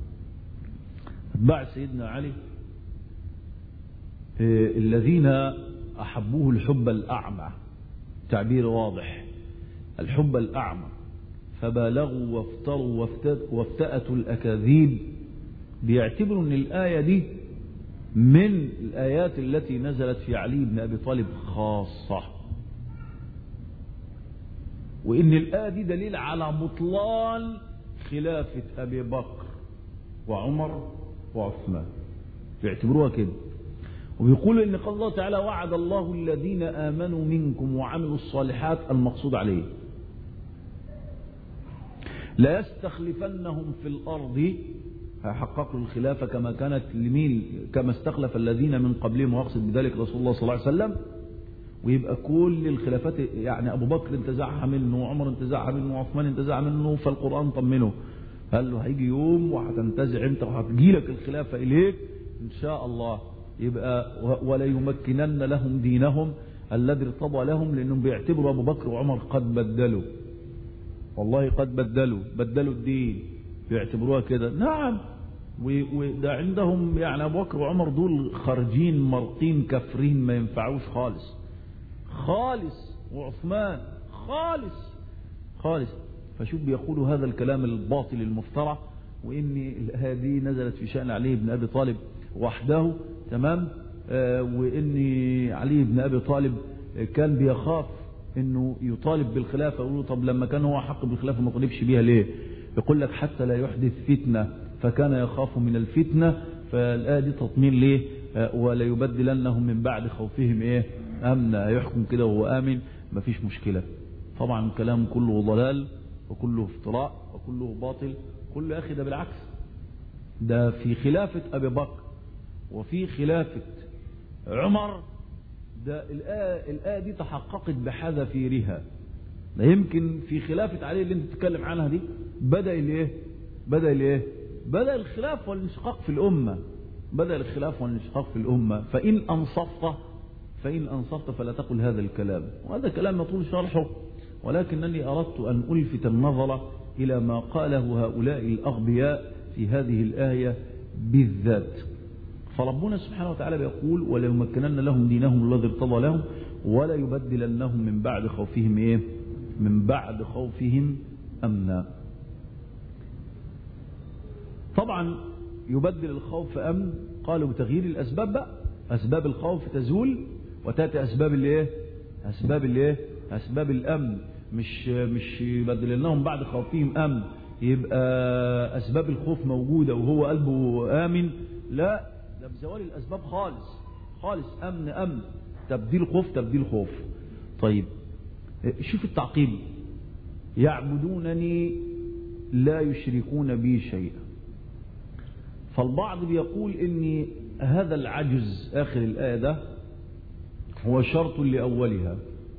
اتباع سيدنا علي الذين احبوه الحب الاعمى، تعبير واضح، الحب الاعمى، فبالغوا وافتروا وافتأتوا الاكاذيب، بيعتبروا ان الاية دي من الايات التي نزلت في علي بن ابي طالب خاصة، وإن الآية دي دليل على بطلان خلافة أبي بكر وعمر وعثمان، بيعتبروها كده. وبيقولوا إن قال الله تعالى وعد الله الذين آمنوا منكم وعملوا الصالحات، المقصود عليه لا يستخلفنهم في الأرض، هيحققوا الخلافة كما كانت لمين، كما استخلف الذين من قبلهم، ويقصد بذلك رسول الله صلى الله عليه وسلم. ويبقى كل الخلافات يعني أبو بكر انتزعها منه، وعمر انتزعها منه، وعثمان انتزعها منه، فالقرآن طمنه قال له هيجي يوم وهتنتزع انت وهتجيلك الخلافة إليك إن شاء الله. يبقى ولا يمكنن لهم دينهم الذي ارتضى لهم، لأنهم بيعتبروا أبو بكر وعمر قد بدلوا، والله قد بدلوا بدلوا الدين، بيعتبروها كده. نعم، وده عندهم يعني أبو بكر وعمر دول خارجين مرقين كافرين ما ينفعوش خالص خالص، وعثمان خالص خالص. فشوف بيقولوا هذا الكلام الباطل المفترى، وإن هذه نزلت في شأن علي بن أبي طالب وحده، تمام. آه وإن علي بن أبي طالب كان بيخاف إنه يطالب بالخلافة. يقولوا طب لما كان هو حق بالخلافة ما طالبش بيها ليه؟ يقول لك حتى لا يحدث فتنة، فكان يخاف من الفتنة. فالآية دي تطمين ليه؟ آه ولا يبدلنهم من بعد خوفهم إيه أمنا، يحكم كده وهو آمن مفيش مشكلة. طبعا الكلام كله ضلال وكله افتراء وكله باطل، كله أخي ده بالعكس، ده في خلافة أبي بكر وفي خلافة عمر، ده الآية, الآية دي تحققت بحذافيرها. ده يمكن في خلافة علي اللي انت تتكلم عنها دي بدأ الايه بدأ الايه بدأ الخلاف والانشقاق في الأمة، بدأ الخلاف والانشقاق في الأمة. فإن أنصفت فإن أنصفت فلا تقل هذا الكلام، وهذا كلام يطول شرحه ولكنني أردت أن ألفت النظر إلى ما قاله هؤلاء الأغبياء في هذه الآية بالذات. فربنا سبحانه وتعالى بيقول وليمكنن لهم دينهم الذي ارتضى لهم ولا يبدلنهم من بعد خوفهم إيه؟ من بعد خوفهم أمنا. طبعا يبدل الخوف أمن، قالوا بتغيير الأسباب بقى، أسباب الخوف تزول وتأتي أسباب الإيه؟ أسباب الإيه؟ أسباب الأمن. مش مش يبدلنهم بعد خوفهم أمن يبقى أسباب الخوف موجودة وهو قلبه آمن، لا، ده بزوال الأسباب خالص خالص. أمن أمن، تبديل خوف تبديل خوف. طيب شوف التعقيب، يعبدونني لا يشركون بي شيئا. فالبعض بيقول إن هذا العجز آخر الآية ده هو شرط لأولها،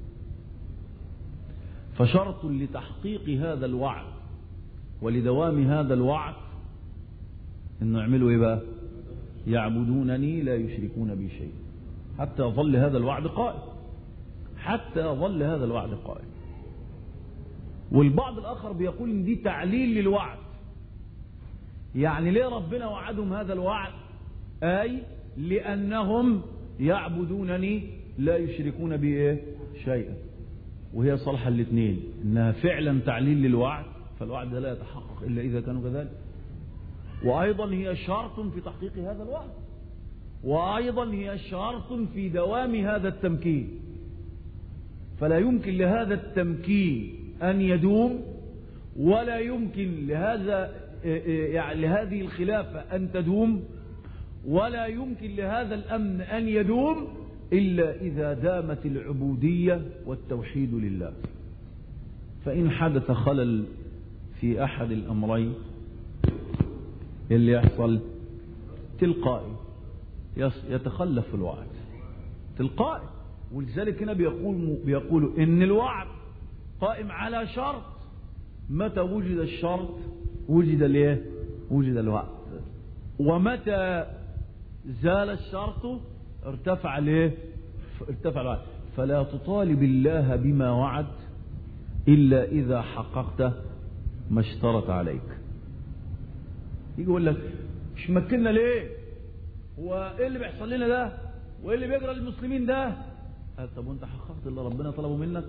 فشرط لتحقيق هذا الوعد ولدوام هذا الوعد إنه يعملوا إيه بقى؟ يعبدونني لا يشركون بي شيئا، حتى يظل هذا الوعد قائم، حتى يظل هذا الوعد قائم. والبعض الآخر بيقول إن دي تعليل للوعد. يعني ليه ربنا وعدهم هذا الوعد؟ أي لأنهم يعبدونني لا يشركون بي إيه؟ شيئا. وهي صالحة الاثنين، إنها فعلا تعليل للوعد، فالوعد ده لا يتحقق إلا إذا كانوا كذلك، وأيضا هي شرط في تحقيق هذا الوعد، وأيضا هي شرط في دوام هذا التمكين. فلا يمكن لهذا التمكين أن يدوم، ولا يمكن لهذا يعني لهذه الخلافة أن تدوم، ولا يمكن لهذا الأمن أن يدوم إلا إذا دامت العبودية والتوحيد لله. فإن حدث خلل في أحد الأمرين اللي يحصل تلقائي يتخلف الوعد تلقائي. ولذلك هنا بيقول بيقولوا إن الوعد قائم على شرط، متى وجد الشرط وجد الايه؟ وجد الوعد. ومتى زال الشرط ارتفع الايه؟ ارتفع الوعد. فلا تطالب الله بما وعد إلا إذا حققت ما اشترط عليك. يجي يقول لك مش مكننا ليه؟ هو ايه اللي بيحصل لنا ده؟ وايه اللي بيجرى للمسلمين ده؟ قال طب وانت حققت اللي ربنا طلبه منك؟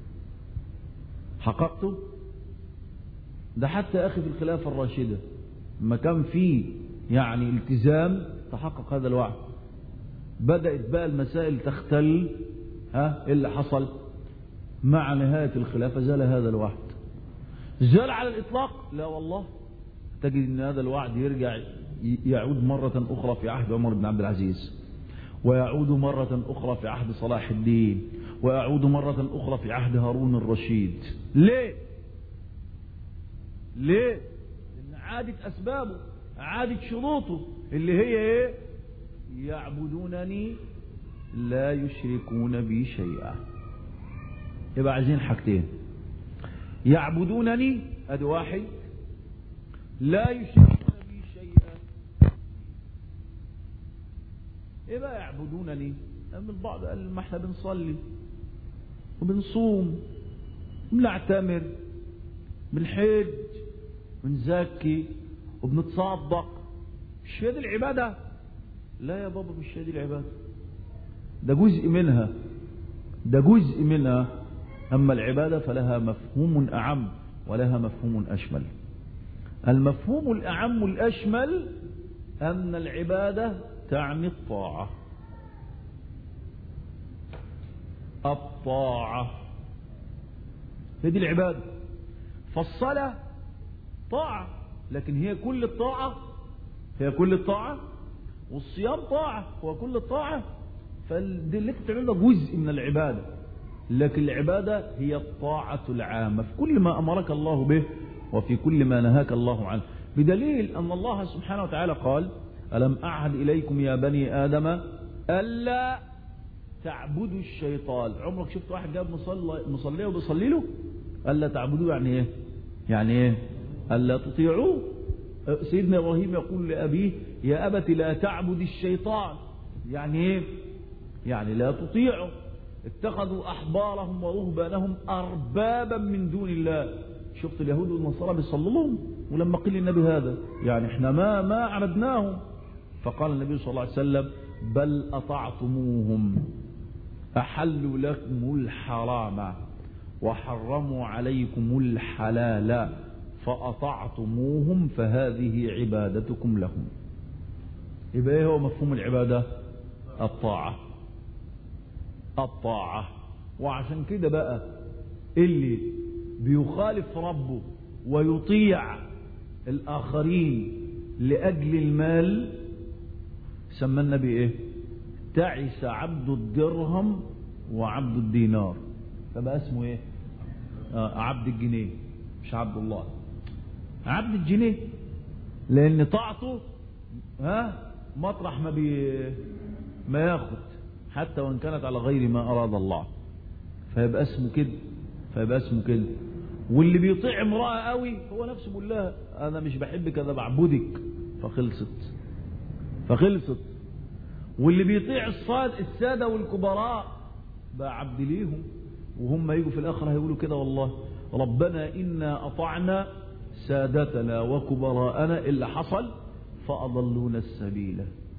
حققته؟ ده حتى يا اخي في الخلافة الراشدة ما كان فيه يعني التزام تحقق هذا الوعد، بدأت بقى المسائل تختل. ها ايه اللي حصل؟ مع نهاية الخلافة زال هذا الوعد. زال على الإطلاق؟ لا والله، تجد ان هذا الوعد يرجع يعود مرة أخرى في عهد عمر بن عبد العزيز، ويعود مرة أخرى في عهد صلاح الدين، ويعود مرة أخرى في عهد هارون الرشيد. ليه؟ ليه؟ لأن عادت أسبابه، عادت شروطه اللي هي إيه؟ يعبدونني لا يشركون بي شيئا. يبقى عايزين حاجتين، يعبدونني ادي واحد، لا يشركون بي شيئا. ايه بقى يعبدونني؟ من البعض قال ما احنا بنصلي وبنصوم وبنعتمر، بنحج بنزكي وبنتصدق، مش هي دي العبادة؟ لا يا بابا مش هي دي العبادة، ده جزء منها، ده جزء منها. أما العبادة فلها مفهوم أعم ولها مفهوم أشمل. المفهوم الأعم الأشمل أن العبادة تعني الطاعة، الطاعة هذه العبادة. فالصلاة طاعة، لكن هي كل الطاعة؟ هي كل الطاعة. والصيام طاعة، هو كل الطاعة. فاللي تعمله جزء من العبادة، لكن العبادة هي الطاعة العامة في كل ما أمرك الله به وفي كل ما نهاك الله عنه، بدليل أن الله سبحانه وتعالى قال ألم أعهد إليكم يا بني آدم ألا تعبدوا الشيطان. عمرك شفت واحد جاب مصلي مصليه وبيصلي له؟ ألا تعبدوه يعني إيه؟ يعني إيه؟ ألا تطيعوه. سيدنا إبراهيم يقول لأبيه يا أبت لا تعبد الشيطان، يعني إيه؟ يعني لا تطيعه. اتخذوا أحبارهم ورهبانهم أربابا من دون الله. شفت اليهود والنصارى بيصلوا لهم، ولما قيل النبي هذا يعني احنا ما ما عبدناهم، فقال النبي صلى الله عليه وسلم بل أطعتموهم أحلوا لكم الحرام وحرموا عليكم الحلال فأطعتموهم فهذه عبادتكم لهم. يبقى ايه هو مفهوم العبادة؟ الطاعة. الطاعة. وعشان كده بقى اللي بيخالف ربه ويطيع الآخرين لأجل المال سمى النبي ايه؟ تعس عبد الدرهم وعبد الدينار. فبقى اسمه ايه؟ آه عبد الجنيه، مش عبد الله، عبد الجنيه، لان طاعته ها مطرح ما بي ما ياخد حتى وان كانت على غير ما اراد الله، فيبقى اسمه كده، فيبقى اسمه كده. واللي بيطيع امرأة قوي هو نفسه بيقول لها انا مش بحبك انا بعبدك، فخلصت فخلصت. واللي بيطيع الصاد السادة والكبراء بقى عبد ليهم، وهم يجوا في الآخرة هيقولوا كده والله ربنا إنا أطعنا سادتنا وكبراءنا اللي حصل فأضلونا السبيل،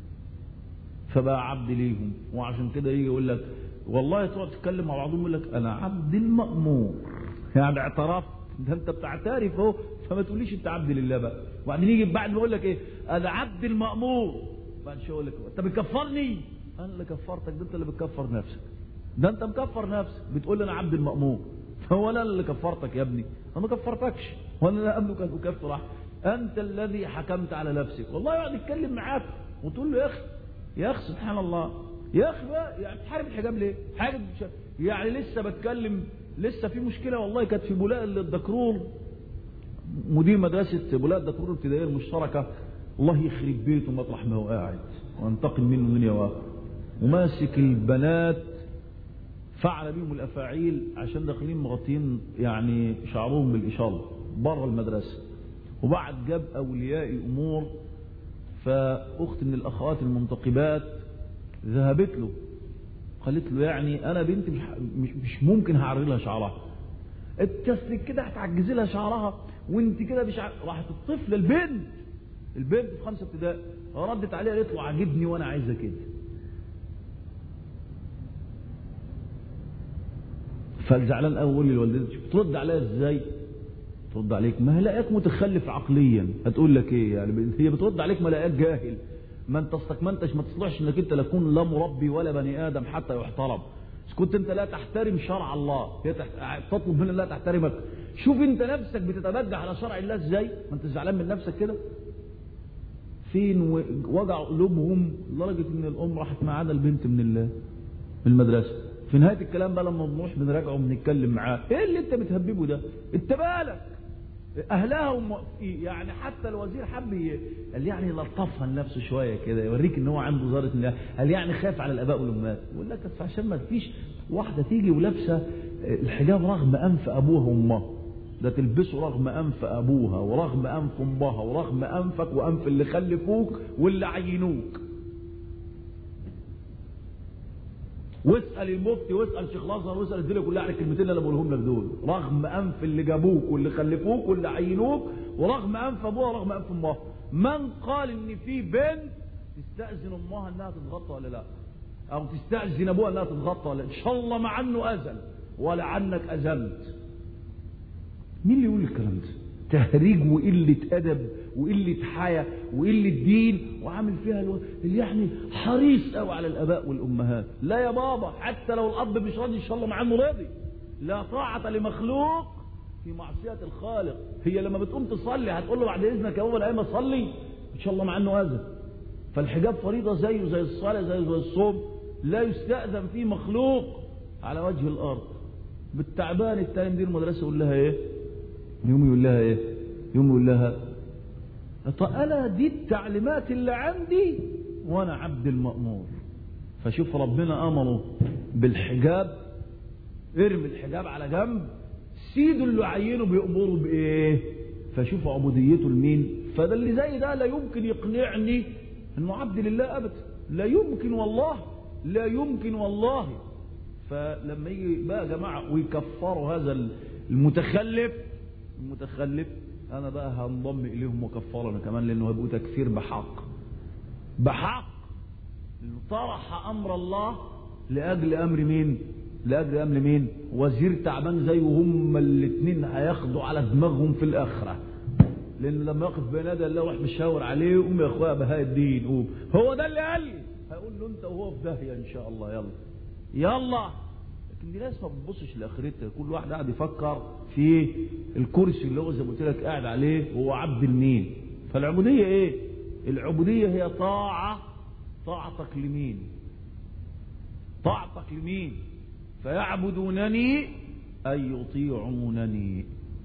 فبقى عبد ليهم. وعشان كده يجي يقول لك والله تقعد تتكلم مع بعضهم يقول لك أنا عبد المأمور، يعني اعترفت، ده أنت بتعترف اهو، فما تقوليش أنت عبد لله بقى. وبعدين يجي بعد ما يقول لك إيه أنا عبد المأمور، بعد شو يقول لك أنت بتكفرني؟ أنا اللي كفرتك، ده أنت اللي بتكفر نفسك، ده أنت مكفر نفسك، بتقول لي أنا عبد المأمور، فهو أنا اللي كفرتك يا ابني، أنا ما كفرتكش، وأنا لا أملك أن أكفر أحد، أنت الذي حكمت على نفسك. والله يقعد يتكلم معاك وتقول له يا أخي يا أخي سبحان الله يا أخي بقى، يعني بتحارب الحجاب ليه؟ حاجة يعني لسه بتكلم، لسه في مشكلة والله كانت في بولاق الدكرور، مدير مدرسة بولاق الدكرور الابتدائية المشتركة، الله يخرب بيته مطرح ما هو قاعد وانتقم منه من يواه، وماسك البنات فعل بيهم الأفاعيل عشان داخلين مغطين يعني شعرهم بالإشارة بره المدرسة. وبعد جاب أولياء أمور، فأخت من الأخوات المنتقبات ذهبت له قالت له يعني أنا بنتي مش, مش, مش ممكن هعري لها شعرها، التسلك كده هتعجزي لها شعرها وانت كده مش ع... راحت الطفلة البنت البنت في خمسة ابتدائي ردت عليها قالت له عاجبني وأنا عايزة كده. فالزعلان اول لوالدتي ترد عليها ازاي؟ ترد عليك ما هلاقيك متخلف عقليا، هتقول لك ايه يعني؟ هي بترد عليك ما لاقيك جاهل، ما انت اصلك ما انتش ما تصلحش انك انت لا تكون لا مربي ولا بني ادم حتى يحترم. كنت انت لا تحترم شرع الله، هي تطلب من الله تحترمك. شوف انت نفسك بتتبجح على شرع الله ازاي، ما انت زعلان من نفسك كده. فين وجع قلوبهم لدرجه ان الام راحت معانا البنت من الله من المدرسه. في نهاية الكلام بقى لما نروح بنراجعه وبنتكلم معاه ايه اللي انت بتهببه ده؟ انت بالك اهلها وم... يعني حتى الوزير حب قال يعني يلطفها لنفسه شويه كده، يوريك ان هو عنده ذره الله، قال يعني خاف على الاباء والامهات. يقول لك بس عشان ما فيش واحده تيجي ولابسه الحجاب رغم انف ابوها وامها، ده تلبسه رغم انف ابوها ورغم انف امها ورغم انفك وانف اللي خلفوك واللي عينوك. واسال المفتي واسال شيخ الازهر واسال الدنيا كلها على الكلمتين اللي انا بقولهم لك دول، رغم انف اللي جابوك واللي خلفوك واللي عينوك ورغم انف ابوها ورغم انف امها. من قال ان في بنت تستاذن امها انها تتغطى ولا لا؟ او تستاذن ابوها انها تتغطى ولا لا؟ ان شاء الله مع انه اذن ولا عنك اذنت. مين اللي يقول الكلام ده؟ تهريج وقله ادب وقله حياه وقله دين، وعامل فيها اللي يعني حريص قوي على الاباء والامهات. لا يا بابا، حتى لو الاب مش راضي ان شاء الله مع انه راضي. لا طاعه لمخلوق في معصيه الخالق. هي لما بتقوم تصلي هتقول له بعد اذنك يا بابا انا قايم اصلي؟ ان شاء الله مع انه اذن. فالحجاب فريضه زيه زي الصلاه زي زي الصوم، لا يستاذن فيه مخلوق على وجه الارض. بالتعبان التاني مدير المدرسه يقول لها ايه؟ يوم يقول لها ايه؟ يوم يقول لها انا دي التعليمات اللي عندي وانا عبد المأمور. فشوف ربنا امره بالحجاب، ارمي الحجاب على جنب، سيده اللي عينه بيأمره بايه؟ فشوف عبوديته لمين. فده اللي زي ده لا يمكن يقنعني انه عبد لله ابدا، لا يمكن والله، لا يمكن والله. فلما يجي بقى جماعة ويكفروا هذا المتخلف المتخلف أنا بقى هنضم إليهم مكفرا كمان، لأنه هيبقوا تكفير بحق بحق طرح أمر الله لأجل أمر مين؟ لأجل أمر مين؟ وزير تعبان زي وهم الاثنين هياخدوا على دماغهم في الآخرة، لأن لما يقف بين يدي الله واحد مشاور عليه قوم يا أخويا بهاء الدين قوم، هو ده اللي قال لي، هيقول له أنت وهو في داهية إن شاء الله. يلا يلا. لكن دي ناس ما بتبصش لآخرتها، كل واحد قاعد يفكر في الكرسي اللي هو زي ما قلت لك قاعد عليه وهو عبد المين. فالعبودية إيه؟ العبودية هي طاعة، طاعتك لمين؟ طاعتك لمين؟ فيعبدونني أي يطيعونني،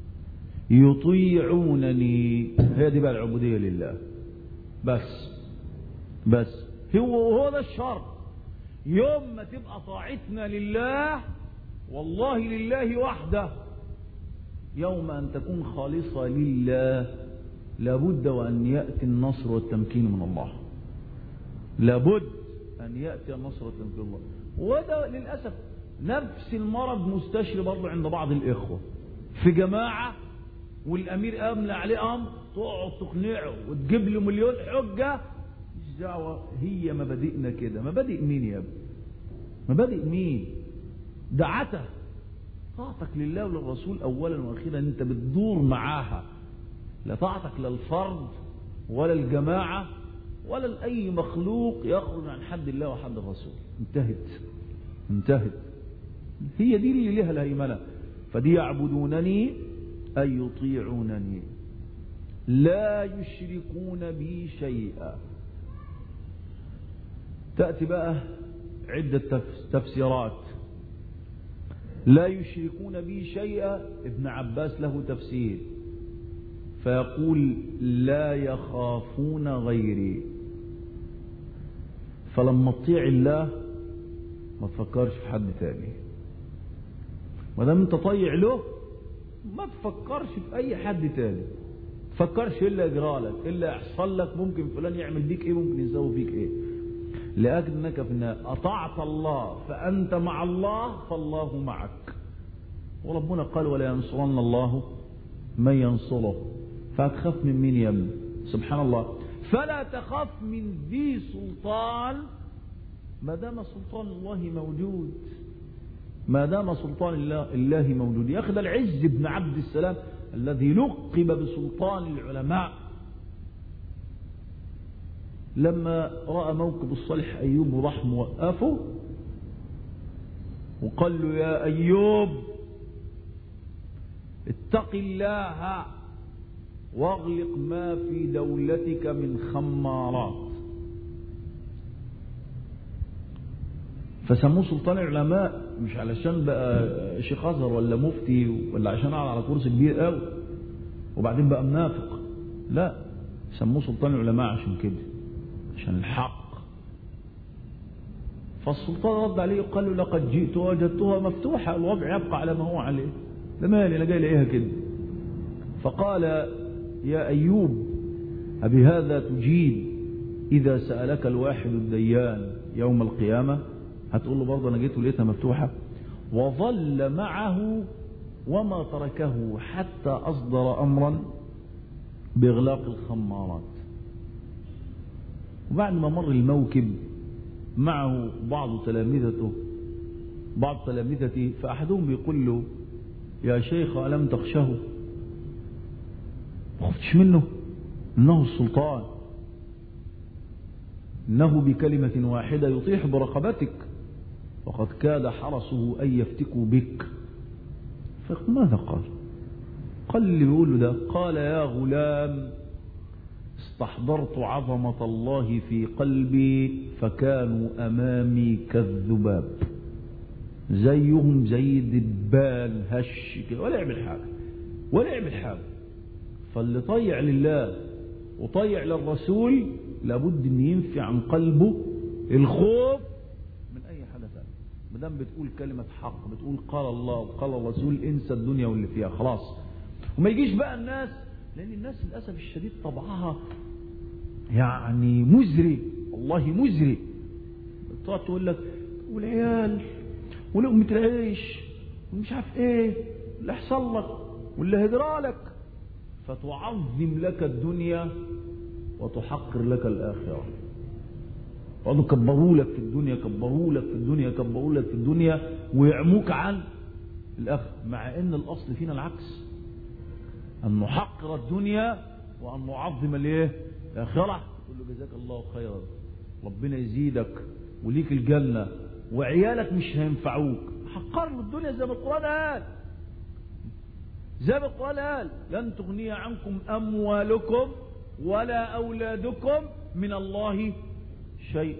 يطيعونني، هي دي بقى العبودية لله. بس بس هو هو ده الشرط. يوم ما تبقى طاعتنا لله والله لله وحده، يوم أن تكون خالصة لله لابد وأن يأتي النصر والتمكين من الله، لابد أن يأتي النصر والتمكين من الله. وده للأسف نفس المرض مستشري برضه عند بعض الإخوة في جماعة، والأمير أملى عليه أمر تقعد تقنعه وتجيب له مليون حجة، مش دعوة. هي مبادئنا كده. مبادئ مين يا ابني؟ مبادئ مين؟ دعته طاعتك لله وللرسول أولا وأخيرا أنت بتدور معاها، لا طاعتك للفرد ولا الجماعة ولا لأي مخلوق يخرج عن حد الله وحد الرسول. انتهت انتهت. هي دي اللي لها الهيمنة. فدي يعبدونني أي يطيعونني لا يشركون بي شيئا. تأتي بقى عدة تفسيرات. لا يشركون بي شيئا ابن عباس له تفسير فيقول لا يخافون غيري. فلما تطيع الله ما تفكرش في حد تاني، ما دام انت طيع له ما تفكرش في اي حد تاني، تفكرش الا يجرالك الا يحصل لك، ممكن فلان يعمل بيك ايه، ممكن يسوي فيك ايه، لأجلك في النهاية أطعت الله فأنت مع الله فالله معك. وربنا قال ولا ينصرن الله من ينصره. فهتخاف من مين يا ابني؟ سبحان الله. فلا تخاف من ذي سلطان ما دام سلطان الله موجود، ما دام سلطان الله, الله موجود. ياخذ العز بن عبد السلام الذي لقب بسلطان العلماء لما رأى موكب الصالح أيوب وراح موقفه وقال له يا أيوب اتق الله واغلق ما في دولتك من خمارات. فسموه سلطان العلماء مش علشان بقى شيخ أزهر ولا مفتي ولا عشان قاعد على كرسي كبير قوي وبعدين بقى منافق، لا، سموه سلطان العلماء عشان كده، عشان الحق. فالسلطان رد عليه قال له لقد جئت وجدتها مفتوحة، الوضع يبقى على ما هو عليه، ده مالي انا جاي لاقيها كده. فقال يا أيوب أبهذا تجيب إذا سألك الواحد الديان يوم القيامة؟ هتقول له برضه أنا جيت ولقيتها مفتوحة. وظل معه وما تركه حتى أصدر أمرا بإغلاق الخمارات. وبعد ما مر الموكب معه بعض تلامذته بعض تلامذته فأحدهم بيقول له يا شيخ ألم تخشه؟ ما خفتش منه؟ إنه السلطان، إنه بكلمة واحدة يطيح برقبتك وقد كاد حرسه أن يفتكوا بك. فماذا قال؟ قال اللي بيقول له ده قال يا غلام استحضرت عظمة الله في قلبي فكانوا أمامي كالذباب، زيهم زي الدبان هش كده ولا يعمل حاجة ولا يعمل حاجة. فاللي طيع لله وطيع للرسول لابد ان ينفي عن قلبه الخوف من اي حاجة ثانية. ما دام بتقول كلمة حق، بتقول قال الله وقال الرسول، انسى الدنيا واللي فيها خلاص. وما يجيش بقى الناس، لان الناس للاسف الشديد طبعها يعني مزري، والله مزري. تقعد تقول لك والعيال ولقمة العيش ومش عارف ايه اللي حصل لك واللي هجرى لك، فتعظم لك الدنيا وتحقر لك الآخرة. وقالوا كبروا لك في الدنيا كبروا لك في الدنيا كبروا لك في الدنيا ويعموك عن الآخرة، مع ان الأصل فينا العكس، أن نحقر الدنيا وأن نعظم الايه؟ الآخرة. تقول له جزاك الله خيرا، ربنا يزيدك وليك الجنة وعيالك مش هينفعوك. حقر له الدنيا زي ما القرآن قال، زي ما القرآن قال لن تغني عنكم أموالكم ولا أولادكم من الله شيء.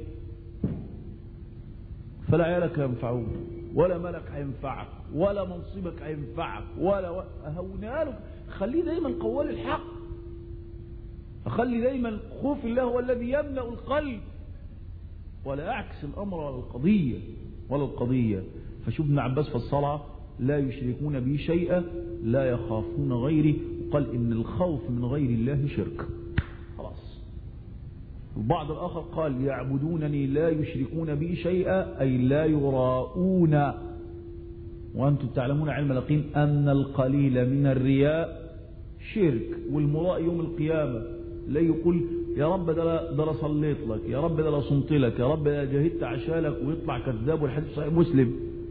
فلا عيالك هينفعوك ولا مالك هينفعك ولا منصبك هينفعك ولا أهونها له. خليه دايما قوال الحق، خلي دايما خوف الله هو الذي يملأ القلب، ولا أعكس الأمر ولا القضية ولا القضية. فشوف ابن عباس في الصلاة لا يشركون بي شيئا لا يخافون غيري، وقال إن الخوف من غير الله شرك. خلاص. البعض الآخر قال يعبدونني لا يشركون بي شيئا أي لا يراؤون، وأنتم تعلمون علم اليقين أن القليل من الرياء شرك. والمراء يوم القيامة لا يقول يا رب ده ده صليت لك، يا رب ده صمت لك، يا رب ده جاهدت عشانك، ويطلع كذاب. والحديث صحيح مسلم،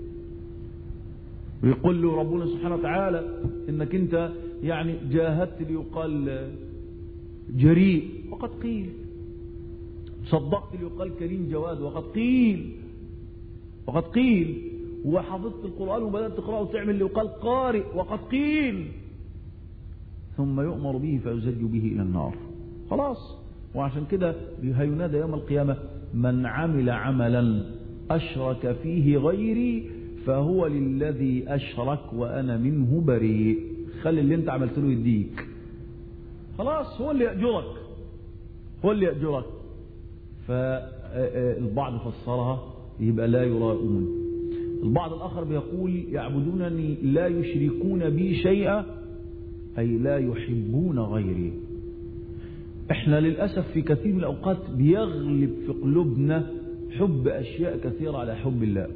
ويقول له ربنا سبحانه وتعالى انك انت يعني جاهدت ليقال جريء وقد قيل، صدقت ليقال كريم جواد وقد قيل وقد قيل، وحفظت القرآن وبدأت تقرأه وتعمل ليقال قارئ وقد قيل، ثم يؤمر به فيزج به إلى النار. خلاص. وعشان كده هينادى يوم القيامة من عمل عملا أشرك فيه غيري فهو للذي أشرك وأنا منه بريء. خلي اللي انت عملت له يديك، خلاص هو اللي يأجرك، هو اللي يأجرك. فالبعض فسرها يبقى لا يراؤون. البعض الآخر بيقول يعبدونني لا يشركون بي شيئا أي لا يحبون غيري. احنا للأسف في كثير من الأوقات بيغلب في قلوبنا حب أشياء كثيرة على حب الله.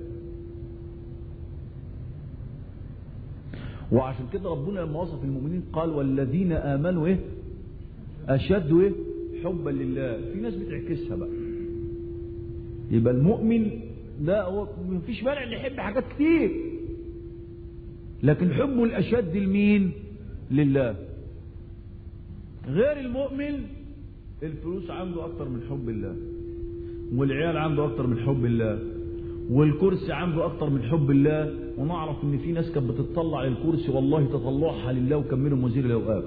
وعشان كده ربنا لما وصف المؤمنين قال والذين آمنوا إيه أشد إيه حبا لله. في ناس بتعكسها بقى، يبقى المؤمن ده هو مفيش مانع ان يحب حاجات كتير، لكن حبه الأشد لمين؟ لله. غير المؤمن الفلوس عنده أكتر من حب الله، والعيال عنده أكتر من حب الله، والكرسي عنده أكتر من حب الله. ونعرف ان في ناس كانت بتطلع للكرسي والله تطلعها لله وكملوا وزير الأوقاف،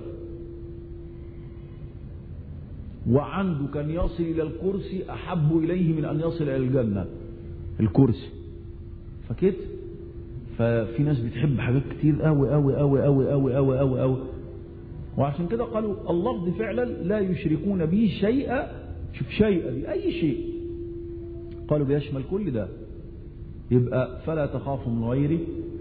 وعنده كان يصل إلى الكرسي أحب إليه من أن يصل إلى الجنة الكرسي. فكده ففي ناس بتحب حاجات كتير قوي قوي قوي قوي قوي قوي قوي قوي. وعشان كده قالوا اللفظ فعلا لا يشركون به شيئا. شوف شيئا دي أي شيء، قالوا بيشمل كل ده. يبقى فلا تخافوا من غيري،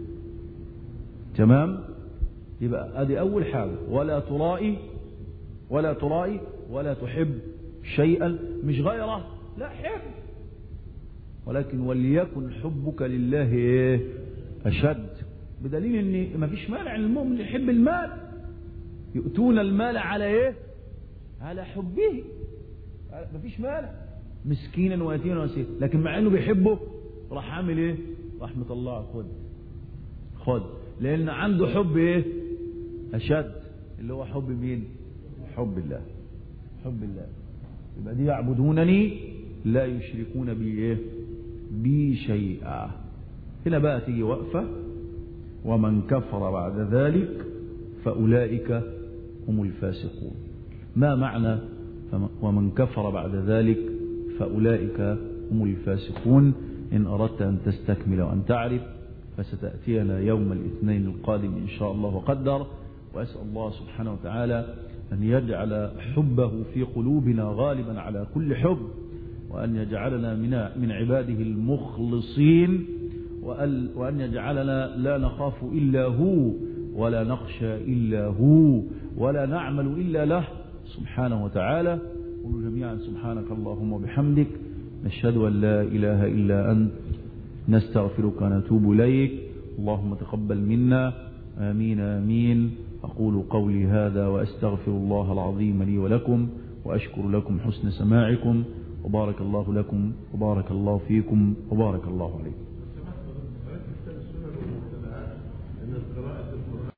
تمام؟ يبقى ادي أول حاجة. ولا ترائي ولا ترائي ولا تحب شيئا، مش غيره، لا حب، ولكن وليكن حبك لله ايه أشد. بدليل ان ما فيش مانع ان المؤمن يحب المال، يؤتون المال على ايه على حبه، ما فيش مانع، مسكينا ويتيما واسيرا، لكن مع انه بيحبه راح عامل ايه رحمة الله خد خد، لان عنده حب ايه أشد، اللي هو حب مين؟ حب الله، حب الله. يبقى دي يعبدونني لا يشركون بي ايه بي شيئا. هنا بقى تيجي وقفة ومن كفر بعد ذلك فأولئك هم الفاسقون. ما معنى ومن كفر بعد ذلك فأولئك هم الفاسقون؟ إن أردت أن تستكمل وأن تعرف فستأتينا يوم الاثنين القادم إن شاء الله وقدر. وأسأل الله سبحانه وتعالى أن يجعل حبه في قلوبنا غالبا على كل حب، وأن يجعلنا من من عباده المخلصين، وأن يجعلنا لا نخاف إلا هو ولا نخشى إلا هو ولا نعمل إلا له سبحانه وتعالى. قولوا جميعا سبحانك اللهم وبحمدك نشهد أن لا إله إلا أنت نستغفرك ونتوب إليك. اللهم تقبل منا. آمين آمين. أقول قولي هذا وأستغفر الله العظيم لي ولكم، وأشكر لكم حسن سماعكم، وبارك الله لكم وبارك الله فيكم وبارك الله عليكم.